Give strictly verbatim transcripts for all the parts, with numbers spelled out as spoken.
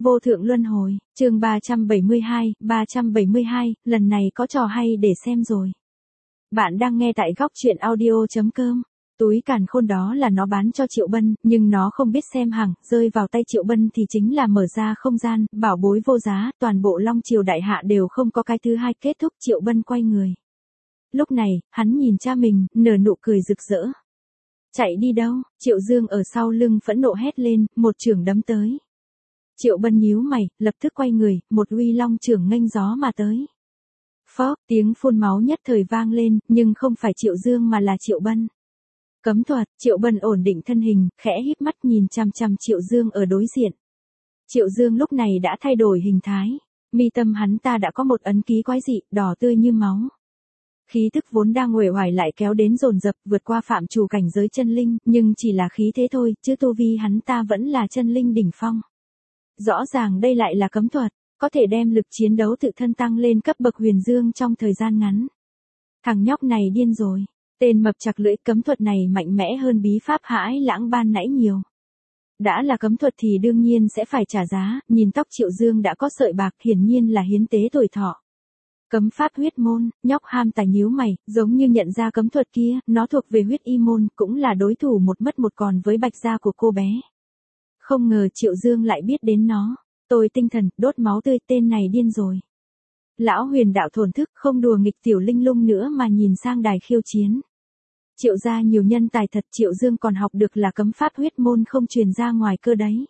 Vô thượng luân hồi, chương ba trăm bảy mươi hai, ba trăm bảy mươi hai, lần này có trò hay để xem rồi. Bạn đang nghe tại góc truyện audio chấm com. Túi càn khôn đó là nó bán cho Triệu Bân, nhưng nó không biết xem hàng, rơi vào tay Triệu Bân thì chính là mở ra không gian, bảo bối vô giá, toàn bộ Long Triều đại hạ đều không có cái thứ hai. Kết thúc Triệu Bân quay người. Lúc này, hắn nhìn cha mình, nở nụ cười rực rỡ. Chạy đi đâu? Triệu Dương ở sau lưng phẫn nộ hét lên, một chưởng đấm tới. Triệu Bân nhíu mày, lập tức quay người, một uy long chưởng nghênh gió mà tới. Phốc, tiếng phun máu nhất thời vang lên, nhưng không phải Triệu Dương mà là Triệu Bân. Cấm thuật, Triệu Bân ổn định thân hình, khẽ híp mắt nhìn chằm chằm Triệu Dương ở đối diện. Triệu Dương lúc này đã thay đổi hình thái, mi tâm hắn ta đã có một ấn ký quái dị, đỏ tươi như máu. Khí tức vốn đang uể oải lại kéo đến dồn dập, vượt qua phạm trù cảnh giới chân linh, nhưng chỉ là khí thế thôi, chứ tu vi hắn ta vẫn là chân linh đỉnh phong. Rõ ràng đây lại là cấm thuật, có thể đem lực chiến đấu tự thân tăng lên cấp bậc huyền dương trong thời gian ngắn. Thằng nhóc này điên rồi, tên mập chặt lưỡi, cấm thuật này mạnh mẽ hơn bí pháp hãi lãng ban nãy nhiều. Đã là cấm thuật thì đương nhiên sẽ phải trả giá, nhìn tóc Triệu Dương đã có sợi bạc, hiển nhiên là hiến tế tuổi thọ. Cấm pháp huyết môn, nhóc ham tài nhíu mày, giống như nhận ra cấm thuật kia, nó thuộc về huyết y môn, cũng là đối thủ một mất một còn với bạch gia của cô bé. Không ngờ Triệu Dương lại biết đến nó. Tôi tinh thần, đốt máu tươi, tên này điên rồi. Lão huyền đạo thổn thức, không đùa nghịch tiểu linh lung nữa mà nhìn sang đài khiêu chiến. Triệu gia nhiều nhân tài thật, Triệu Dương còn học được là cấm pháp huyết môn không truyền ra ngoài cơ đấy.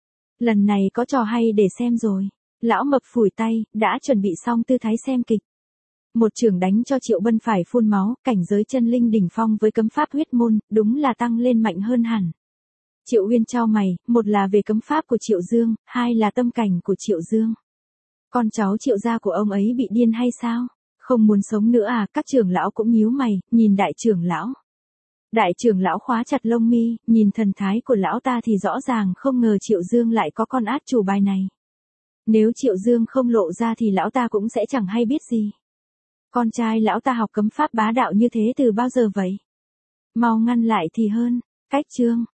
Lần này có trò hay để xem rồi. Lão mập phủi tay, đã chuẩn bị xong tư thái xem kịch. Một chưởng đánh cho Triệu Bân phải phun máu, cảnh giới chân linh đỉnh phong với cấm pháp huyết môn, đúng là tăng lên mạnh hơn hẳn. Triệu Uyên chau mày, một là về cấm pháp của Triệu Dương, hai là tâm cảnh của Triệu Dương. Con cháu Triệu gia của ông ấy bị điên hay sao? Không muốn sống nữa à? Các trưởng lão cũng nhíu mày, nhìn đại trưởng lão. Đại trưởng lão khóa chặt lông mi, nhìn thần thái của lão ta thì rõ ràng không ngờ Triệu Dương lại có con át chủ bài này. Nếu Triệu Dương không lộ ra thì lão ta cũng sẽ chẳng hay biết gì. Con trai lão ta học cấm pháp bá đạo như thế từ bao giờ vậy? Mau ngăn lại thì hơn. Cách chương.